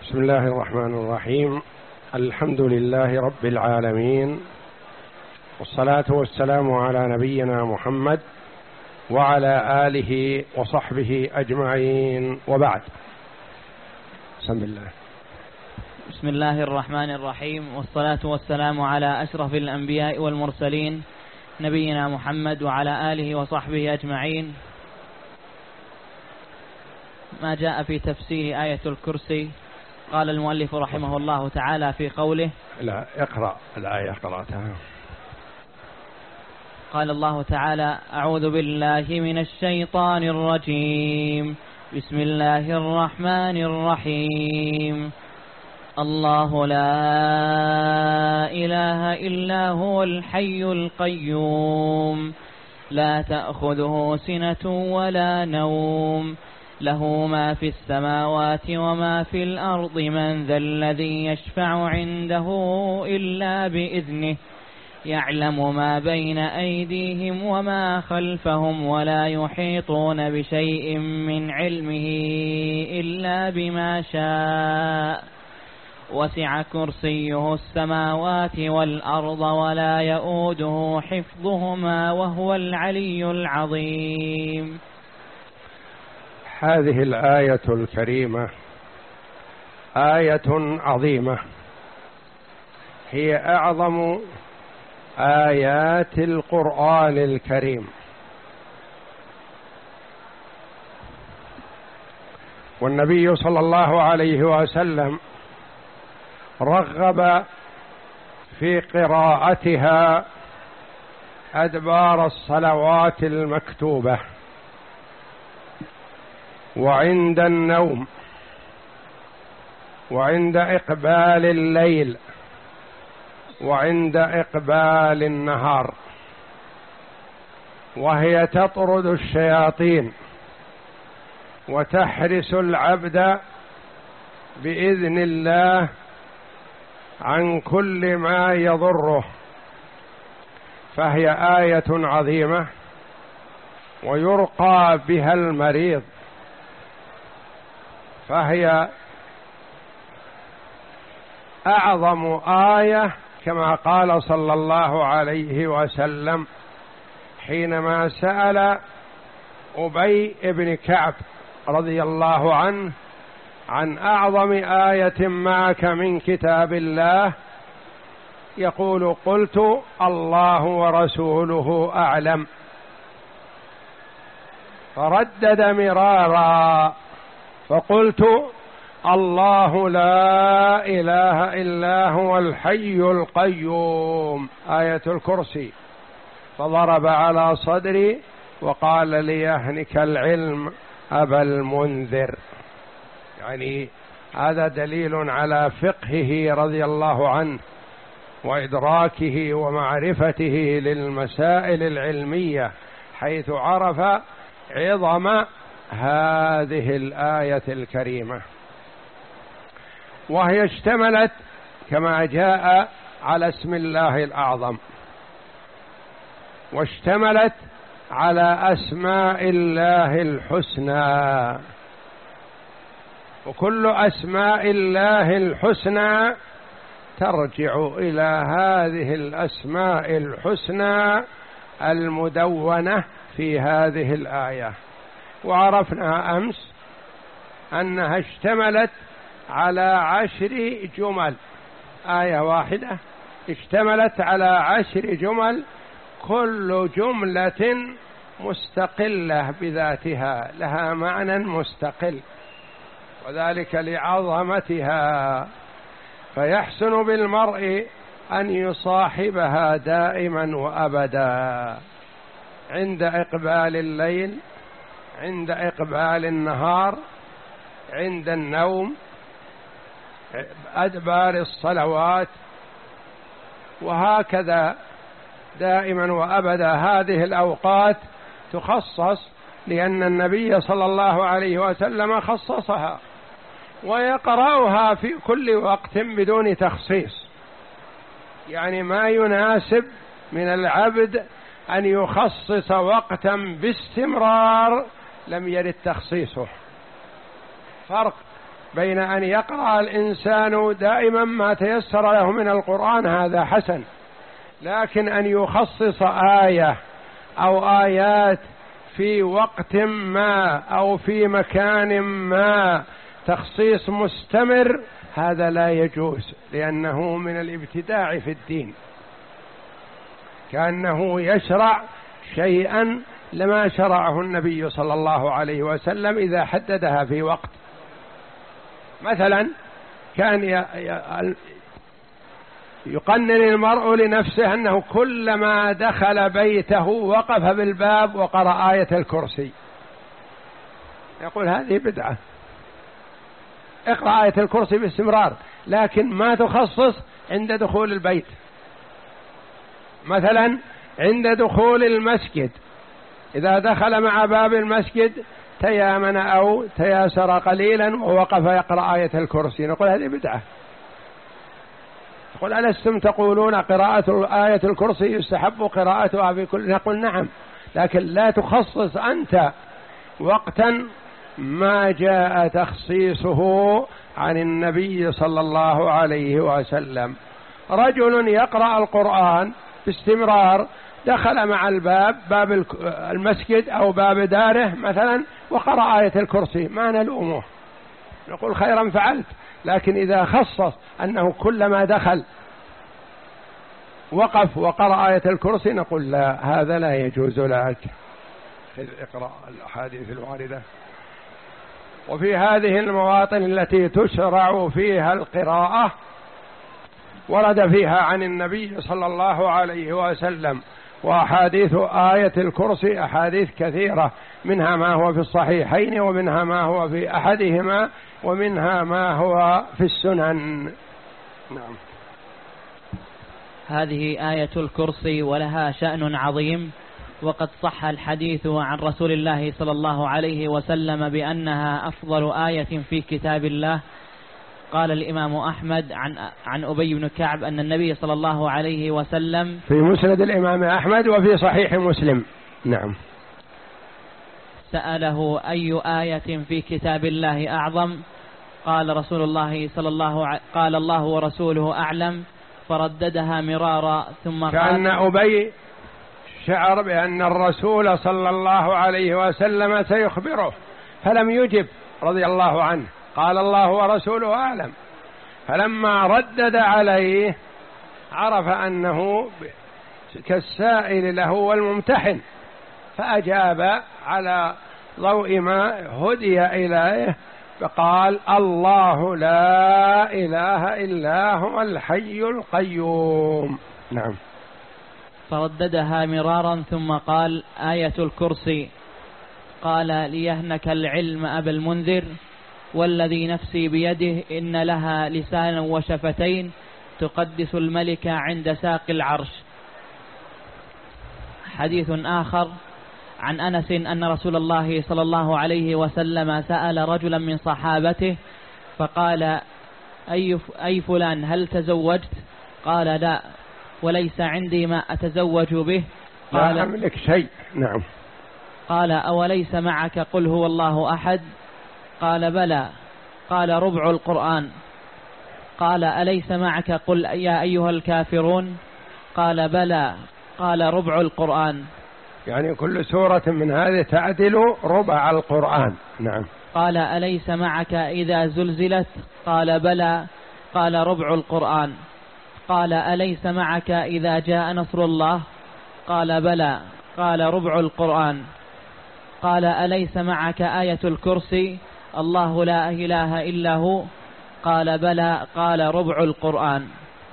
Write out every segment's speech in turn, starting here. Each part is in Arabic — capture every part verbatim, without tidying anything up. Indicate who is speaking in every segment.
Speaker 1: بسم الله الرحمن الرحيم. الحمد لله رب العالمين، والصلاة والسلام على نبينا محمد وعلى آله وصحبه أجمعين، وبعد. بسم الله
Speaker 2: بسم الله الرحمن الرحيم، والصلاة والسلام على أشرف الأنبياء والمرسلين نبينا محمد وعلى آله وصحبه أجمعين. ما جاء في تفسير آية الكرسي. قال المؤلف رحمه الله تعالى في قوله،
Speaker 1: لا اقرأ الآية قرأتها.
Speaker 2: قال الله تعالى: أعوذ بالله من الشيطان الرجيم، بسم الله الرحمن الرحيم. الله لا إله إلا هو الحي القيوم، لا تأخذه سنة ولا نوم، له ما في السماوات وما في الأرض، من ذا الذي يشفع عنده إلا بإذنه، يعلم ما بين أيديهم وما خلفهم، ولا يحيطون بشيء من علمه إلا بما شاء، وسع كرسيه السماوات والأرض ولا يؤوده حفظهما وهو العلي العظيم.
Speaker 1: هذه الآية الكريمة آية عظيمة، هي أعظم آيات القرآن الكريم، والنبي صلى الله عليه وسلم رغب في قراءتها أدبار الصلوات المكتوبة، وعند النوم، وعند إقبال الليل، وعند إقبال النهار، وهي تطرد الشياطين وتحرس العبد بإذن الله عن كل ما يضره، فهي آية عظيمة ويرقى بها المريض، فهي أعظم آية، كما قال صلى الله عليه وسلم حينما سأل أبي بن كعب رضي الله عنه عن أعظم آية معك من كتاب الله، يقول: قلت الله ورسوله أعلم، فردد مرارا فقلت: الله لا إله إلا هو الحي القيوم، آية الكرسي. فضرب على صدري وقال: ليهنك العلم أبا المنذر. يعني هذا دليل على فقهه رضي الله عنه وإدراكه ومعرفته للمسائل العلمية، حيث عرف عظم هذه الآية الكريمة، وهي اشتملت كما جاء على اسم الله الأعظم، واشتملت على أسماء الله الحسنى، وكل أسماء الله الحسنى ترجع إلى هذه الأسماء الحسنى المدونة في هذه الآية. وعرفنا أمس أنها اشتملت على عشر جمل، آية واحدة اشتملت على عشر جمل، كل جملة مستقلة بذاتها، لها معنى مستقل، وذلك لعظمتها، فيحسن بالمرء أن يصاحبها دائما وأبدا، عند إقبال الليل، عند إقبال النهار، عند النوم، أدبار الصلوات، وهكذا دائما وأبدا. هذه الأوقات تخصص لأن النبي صلى الله عليه وسلم خصصها، ويقرأها في كل وقت بدون تخصيص، يعني ما يناسب من العبد أن يخصص وقتا باستمرار لم يرد تخصيصه. فرق بين أن يقرأ الإنسان دائما ما تيسر له من القرآن هذا حسن، لكن أن يخصص آية أو آيات في وقت ما أو في مكان ما تخصيص مستمر هذا لا يجوز، لأنه من الابتداع في الدين، كأنه يشرع شيئا لما شرعه النبي صلى الله عليه وسلم إذا حددها في وقت. مثلا كان يقنن المرء لنفسه أنه كلما دخل بيته وقف بالباب وقرأ آية الكرسي، يقول هذه بدعة، اقرأ آية الكرسي باستمرار، لكن ما تخصص عند دخول البيت. مثلا عند دخول المسجد إذا دخل مع باب المسجد تيامن أو تياسر قليلا ووقف يقرأ آية الكرسي، نقول هذه بدعة. يقول ألستم تقولون قراءة آية الكرسي يستحب قراءتها في كل، نقول نعم، لكن لا تخصص أنت وقتا ما جاء تخصيصه عن النبي صلى الله عليه وسلم. رجل يقرأ القرآن باستمرار دخل مع الباب باب المسجد أو باب داره مثلا وقرأ آية الكرسي، ما نلومه، نقول خيرا فعلت، لكن إذا خصص أنه كلما دخل وقف وقرأ آية الكرسي نقول لا، هذا لا يجوز لك. اقرأ الأحاديث الواردة. وفي هذه المواطن التي تشرع فيها القراءة ورد فيها عن النبي صلى الله عليه وسلم، وأحاديث آية الكرسي أحاديث كثيرة، منها ما هو في الصحيحين ومنها ما هو في أحدهما ومنها ما هو في السنن. نعم.
Speaker 2: هذه آية الكرسي ولها شأن عظيم، وقد صح الحديث عن رسول الله صلى الله عليه وسلم بأنها أفضل آية في كتاب الله. قال الإمام أحمد عن عن أبي بن كعب أن النبي صلى الله عليه وسلم
Speaker 1: في مسند الإمام أحمد وفي صحيح مسلم. نعم.
Speaker 2: سأله أي آية في كتاب الله أعظم؟ قال رسول الله صلى الله ع... قال الله ورسوله أعلم، فرددها مرارا ثم قال.
Speaker 1: كأن أبي شعر بأن الرسول صلى الله عليه وسلم سيخبره فلم يجب رضي الله عنه، قال الله ورسوله أعلم، فلما ردد عليه عرف أنه كالسائل له والممتحن، فأجاب على ضوء ما هدي إليه فقال الله لا إله إلا هو الحي القيوم. نعم.
Speaker 2: فرددها مرارا ثم قال آية الكرسي. قال ليهنك العلم أبا المنذر، والذي نفسي بيده إن لها لسانا وشفتين تقدس الملك عند ساق العرش. حديث آخر عن أنس أن رسول الله صلى الله عليه وسلم سأل رجلا من صحابته فقال أي, أي فلان هل تزوجت؟ قال لا، وليس عندي ما أتزوج به. قال
Speaker 1: لا أملك شيء. نعم.
Speaker 2: قال أوليس معك قل هو الله أحد؟ قال بلى. قال ربع القرآن. قال أليس معك قل يا أيها الكافرون؟ قال بلى. قال ربع القرآن.
Speaker 1: يعني كل سورة من هذه تعدل ربع القرآن. نعم.
Speaker 2: قال أليس معك إذا زلزلت؟ قال بلى. قال ربع القرآن. قال أليس معك إذا جاء نصر الله؟ قال بلى. قال ربع القرآن. قال أليس معك آية الكرسي الله لا إله إلا هو؟ قال بلى. قال ربع القرآن.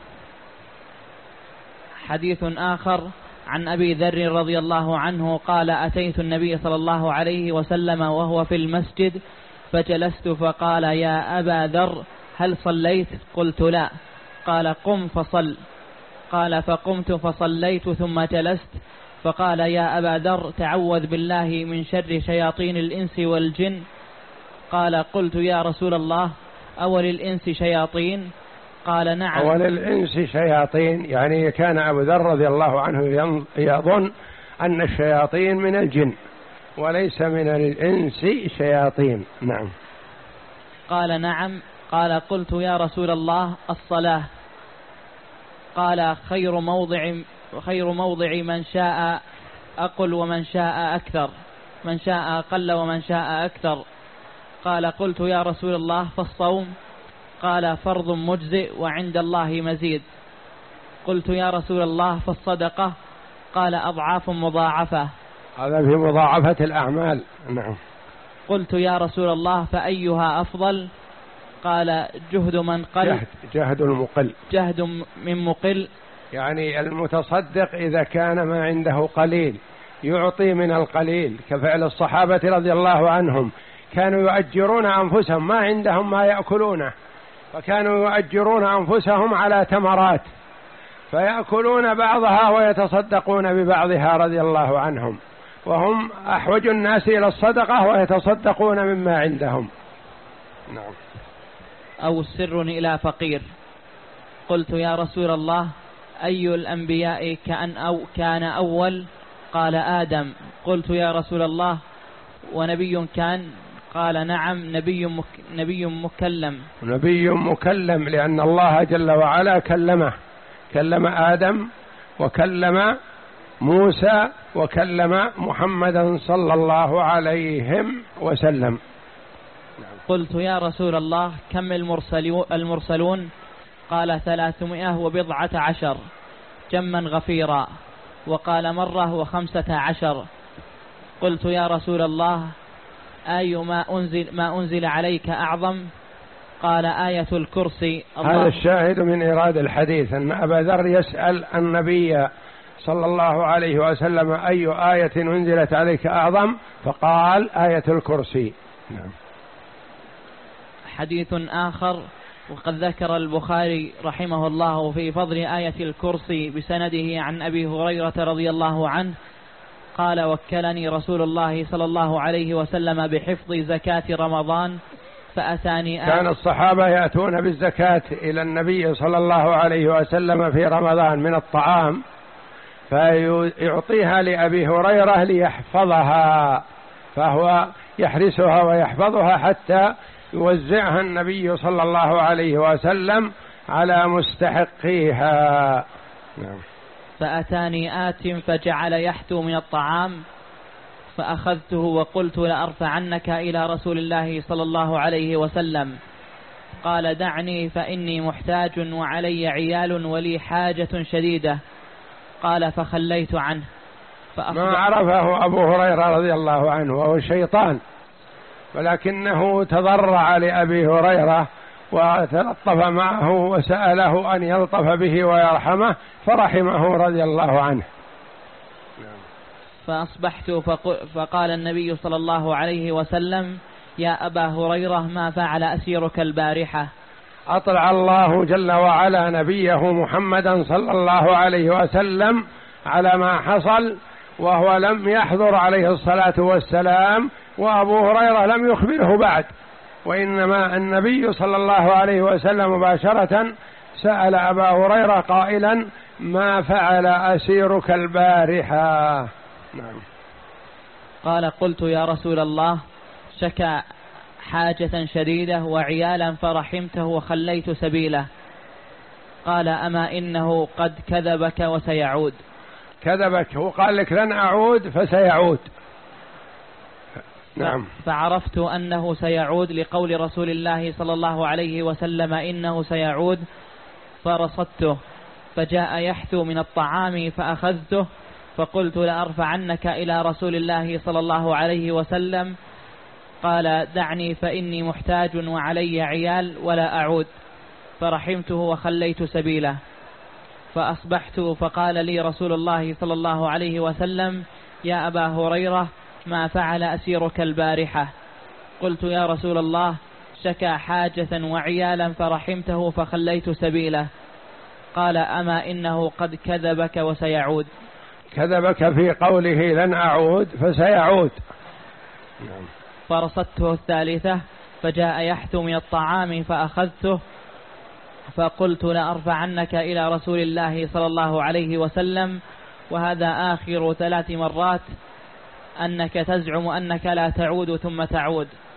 Speaker 2: حديث آخر عن أبي ذر رضي الله عنه قال أتيت النبي صلى الله عليه وسلم وهو في المسجد فجلست فقال يا أبا ذر هل صليت؟ قلت لا. قال قم فصل. قال فقمت فصليت ثم جلست فقال يا أبا ذر تعوذ بالله من شر شياطين الإنس والجن. قال قلت يا رسول الله أول الإنس شياطين؟ قال نعم.
Speaker 1: أول الإنس شياطين، يعني كان أبو ذر رضي الله عنه يظن أن الشياطين من الجن وليس من الإنس شياطين. نعم.
Speaker 2: قال نعم. قال قلت يا رسول الله الصلاة. قال خير موضع خير موضع من شاء أقل ومن شاء أكثر، من شاء أقل ومن شاء أكثر. قال قلت يا رسول الله فالصوم؟ قال فرض مجزئ وعند الله مزيد. قلت يا رسول الله فالصدقة؟ قال أضعاف مضاعفة.
Speaker 1: هذا في مضاعفة الأعمال. نعم.
Speaker 2: قلت يا رسول الله فأيها أفضل؟ قال جهد من قل
Speaker 1: جهد, جهد المقل
Speaker 2: جهد من مقل،
Speaker 1: يعني المتصدق إذا كان ما عنده قليل يعطي من القليل، كفعل الصحابة رضي الله عنهم، كانوا يؤجرون أنفسهم، ما عندهم ما يأكلونه، فكانوا يؤجرون أنفسهم على تمرات فيأكلون بعضها ويتصدقون ببعضها رضي الله عنهم، وهم أحوج الناس إلى الصدقة ويتصدقون مما عندهم. نعم.
Speaker 2: أو سر إلى فقير. قلت يا رسول الله أي الأنبياء كان أو كان أول؟ قال آدم. قلت يا رسول الله ونبي كان؟ قال نعم نبي مك نبي مكلم.
Speaker 1: نبي مكلم لأن الله جل وعلا كلمه، كلم آدم وكلم موسى وكلم محمدا صلى الله عليه وسلم.
Speaker 2: قلت يا رسول الله كم المرسلون؟ قال ثلاثمائة وبضعة عشر جما غفيرا. وقال مرة وخمسة عشر. قلت يا رسول الله أي ما أنزل, ما أنزل عليك أعظم؟ قال آية الكرسي.
Speaker 1: هذا الشاهد من إيراد الحديث أن أبا ذر يسأل النبي صلى الله عليه وسلم أي آية أنزلت عليك أعظم؟ فقال آية الكرسي. نعم.
Speaker 2: حديث آخر وقد ذكر البخاري رحمه الله في فضل آية الكرسي بسنده عن أبي هريرة رضي الله عنه قال وكلني رسول الله صلى الله عليه وسلم بحفظ زكاة رمضان فأتاني آية.
Speaker 1: كان الصحابة يأتون بالزكاة إلى النبي صلى الله عليه وسلم في رمضان من الطعام فيعطيها لأبي هريرة ليحفظها، فهو يحرسها ويحفظها حتى يوزعها النبي صلى الله عليه وسلم على مستحقيها. نعم.
Speaker 2: فأتاني آت فجعل يحتو من الطعام فأخذته وقلت لأرفعنك إلى رسول الله صلى الله عليه وسلم. قال دعني فإني محتاج وعلي عيال ولي حاجة شديدة. قال فخليت عنه.
Speaker 1: ما عرفه أبو هريرة رضي الله عنه وهو شيطان، ولكنه تضرع لأبي هريرة وتلطف معه وسأله أن يلطف به ويرحمه فرحمه رضي الله عنه.
Speaker 2: فأصبحت فقال النبي صلى الله عليه وسلم يا أبا هريرة ما فعل أسيرك البارحة؟
Speaker 1: أطلع الله جل وعلا نبيه محمدا صلى الله عليه وسلم على ما حصل وهو لم يحضر عليه الصلاة والسلام، وأبو هريرة لم يخبره بعد، وإنما النبي صلى الله عليه وسلم مباشرة سأل أبا هريرة قائلا ما فعل أسيرك البارحة؟ نعم.
Speaker 2: قال قلت يا رسول الله شكى حاجة شديدة وعيالا فرحمته وخليت سبيله. قال أما إنه قد كذبك وسيعود.
Speaker 1: كذبك، هو قال لك لن أعود فسيعود. نعم.
Speaker 2: فعرفت أنه سيعود لقول رسول الله صلى الله عليه وسلم إنه سيعود فرصدته فجاء يحثو من الطعام فأخذته فقلت لأرفعنك إلى رسول الله صلى الله عليه وسلم. قال دعني فإني محتاج وعلي عيال ولا أعود. فرحمته وخليت سبيله. فأصبحت فقال لي رسول الله صلى الله عليه وسلم يا أبا هريرة ما فعل أسيرك البارحة؟ قلت يا رسول الله شكى حاجة وعيالا فرحمته فخليت سبيله. قال أما إنه قد كذبك وسيعود.
Speaker 1: كذبك في قوله لن أعود فسيعود.
Speaker 2: فرصدته الثالثة فجاء يحثو من الطعام فأخذته فقلت لأرفعنك إلى رسول الله صلى الله عليه وسلم. وهذا آخر ثلاث مرات أنك تزعم أنك لا تعود ثم تعود.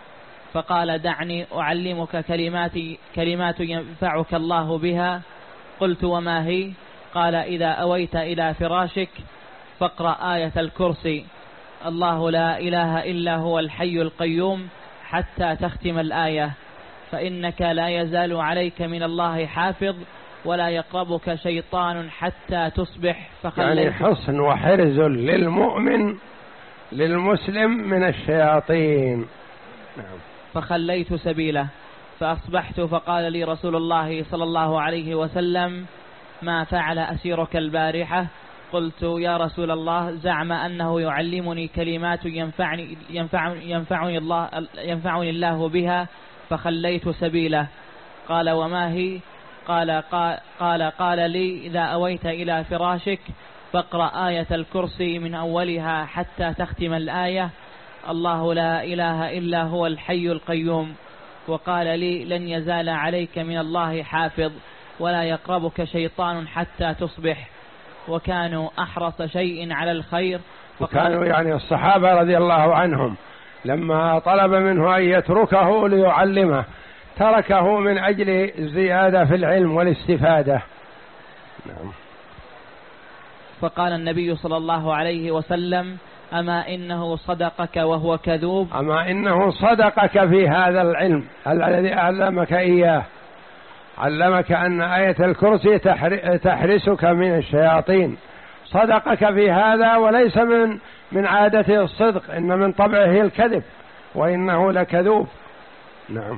Speaker 2: فقال دعني أعلمك كلمات, كلمات ينفعك الله بها. قلت وما هي؟ قال إذا أويت إلى فراشك فاقرأ آية الكرسي، الله لا إله إلا هو الحي القيوم، حتى تختم الآية، فإنك لا يزال عليك من الله حافظ ولا يقربك شيطان حتى تصبح.
Speaker 1: يعني حصن وحرز للمؤمن للمسلم من الشياطين.
Speaker 2: نعم. فخليت سبيله فأصبحت فقال لي رسول الله صلى الله عليه وسلم ما فعل أسيرك البارحة؟ قلت يا رسول الله زعم أنه يعلمني كلمات ينفعني, ينفعني, ينفعني, الله, ينفعني الله بها فخليت سبيله. قال وما هي؟ قال قال, قال قال لي إذا أويت إلى فراشك فاقرأ آية الكرسي من أولها حتى تختم الآية، الله لا إله إلا هو الحي القيوم، وقال لي لن يزال عليك من الله حافظ ولا يقربك شيطان حتى تصبح. وكانوا أحرص شيء على الخير.
Speaker 1: وكانوا يعني الصحابة رضي الله عنهم لما طلب منه أن يتركه ليعلمه تركه من أجل الزيادة في العلم والاستفادة. نعم.
Speaker 2: فقال النبي صلى الله عليه وسلم أما إنه صدقك وهو كذوب؟
Speaker 1: أما إنه صدقك في هذا العلم الذي علمك إياه، علمك أن آية الكرسي تحرسك من الشياطين، صدقك في هذا، وليس من من عادته الصدق، إن من طبعه الكذب وإنه لكذوب. نعم.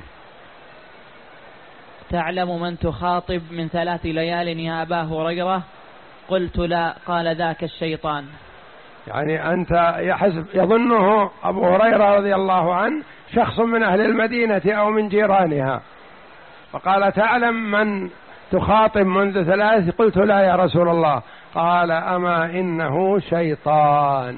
Speaker 2: تعلم من تخاطب من ثلاث ليال يا أبا هريرة؟ قلت لا. قال ذاك الشيطان.
Speaker 1: يعني أنت يحسب يظنه أبو هريرة رضي الله عنه شخص من أهل المدينة أو من جيرانها، فقال تعلم من تخاطب منذ ثلاث؟ قلت لا يا رسول الله. قال أما إنه شيطان.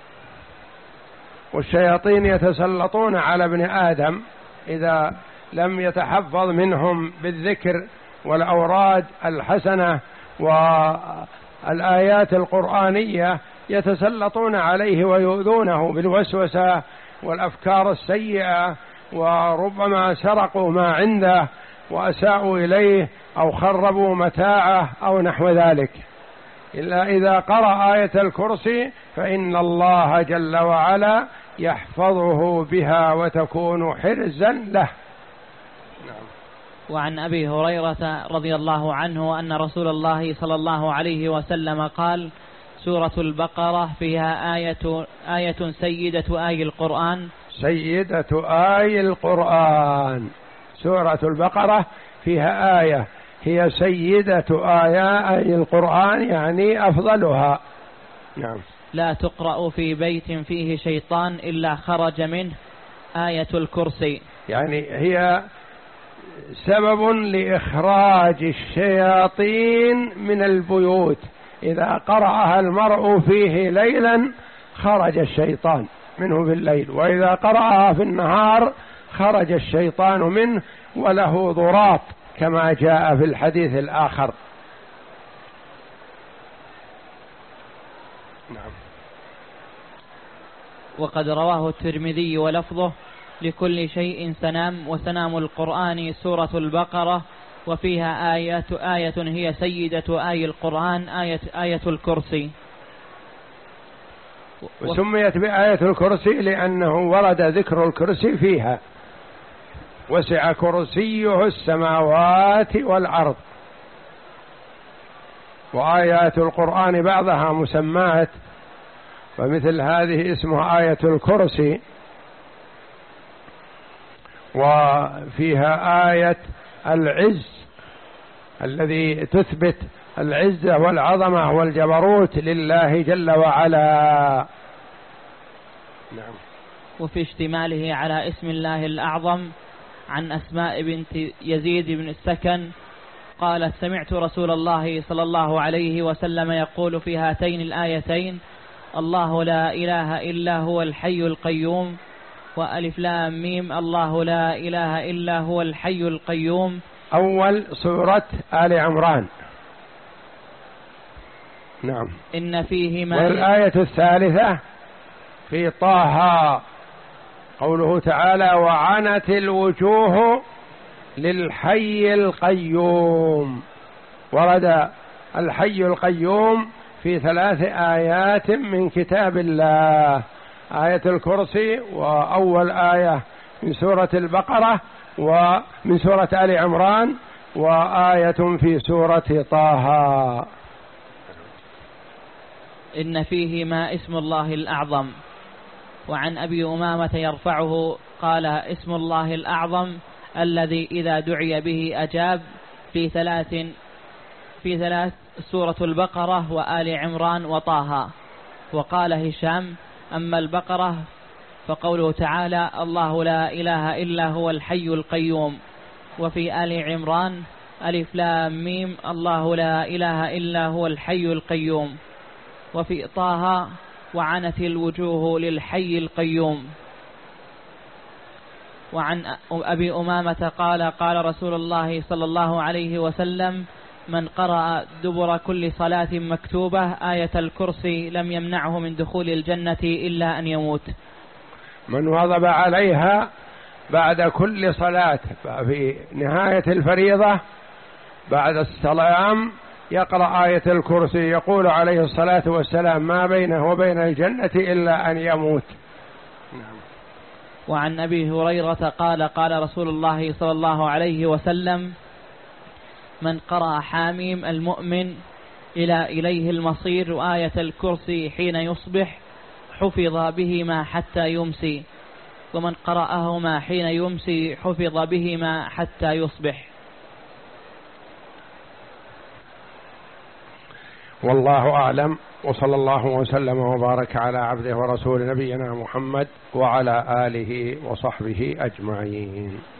Speaker 1: والشياطين يتسلطون على ابن آدم إذا لم يتحفظ منهم بالذكر والأوراد الحسنة والآيات القرآنية، يتسلطون عليه ويؤذونه بالوسوسة والأفكار السيئة، وربما سرقوا ما عنده وأساءوا إليه أو خربوا متاعه أو نحو ذلك، إلا إذا قرأ آية الكرسي فإن الله جل وعلا يحفظه بها وتكون حرزا له.
Speaker 2: نعم. وعن أبي هريرة رضي الله عنه أن رسول الله صلى الله عليه وسلم قال سورة البقرة فيها آية, آية سيدة آي القرآن.
Speaker 1: سيدة آي القرآن. سورة البقرة فيها آية هي سيدة آي القرآن، يعني أفضلها. نعم.
Speaker 2: لا تقرأ في بيت فيه شيطان إلا خرج منه آية الكرسي.
Speaker 1: يعني هي سبب لإخراج الشياطين من البيوت، إذا قرأها المرء فيه ليلا خرج الشيطان منه في الليل، وإذا قرأها في النهار خرج الشيطان منه وله ضراط كما جاء في الحديث الآخر.
Speaker 2: نعم. وقد رواه الترمذي ولفظه لكل شيء سنام، وسنام القرآن سورة البقرة، وفيها آية, آية هي سيدة آي القرآن آية, آية الكرسي.
Speaker 1: وسميت بآية الكرسي لأنه ورد ذكر الكرسي فيها، وسع كرسيه السماوات والأرض. وآيات القرآن بعضها مسمات، فمثل هذه اسمها آية الكرسي، وفيها آية العز الذي تثبت العزة والعظمة والجبروت لله جل وعلا.
Speaker 2: نعم. وفي اشتماله على اسم الله الأعظم عن أسماء بنت يزيد بن السكن قالت سمعت رسول الله صلى الله عليه وسلم يقول في هاتين الآيتين الله لا إله إلا هو الحي القيوم، وألف لام ميم الله لا إله إلا هو الحي القيوم.
Speaker 1: أول سورة آل عمران. نعم.
Speaker 2: إن فيه ما.
Speaker 1: والآية الثالثة في طه قوله تعالى وعنت الوجوه للحي القيوم، ورد الحي القيوم في ثلاث آيات من كتاب الله: آية الكرسي، وأول آية من سورة البقرة، ومن سورة آل عمران، وآية في سورة طه.
Speaker 2: إن فيهما اسم الله الأعظم. وعن أبي أمامة يرفعه قال: اسم الله الأعظم الذي إذا دعي به أجاب، في ثلاث في ثلاث سورة البقرة وآل عمران وطه. وقال هشام: أما البقرة فقوله تعالى: الله لا إله إلا هو الحي القيوم. وفي آل عمران: ألف لام ميم الله لا إله إلا هو الحي القيوم. وفي طه: وعنت الوجوه للحي القيوم. وعن أبي أمامة قال: قال رسول الله صلى الله عليه وسلم: من قرأ دبر كل صلاة مكتوبة آية الكرسي لم يمنعه من دخول الجنة إلا أن يموت.
Speaker 1: من واظب عليها بعد كل صلاة في نهاية الفريضة بعد السلام يقرأ آية الكرسي، يقول عليه الصلاة والسلام: ما بينه وبين الجنة إلا أن يموت.
Speaker 2: وعن أبي هريرة قال: قال رسول الله صلى الله عليه وسلم: من قرأ حاميم المؤمن إلى إليه المصير وآية الكرسي حين يصبح حفظ بهما حتى يمسي، ومن قرأهما حين يمسي حفظ بهما حتى يصبح.
Speaker 1: والله أعلم، وصلى الله وسلم وبارك على عبده ورسول نبينا محمد وعلى آله وصحبه أجمعين.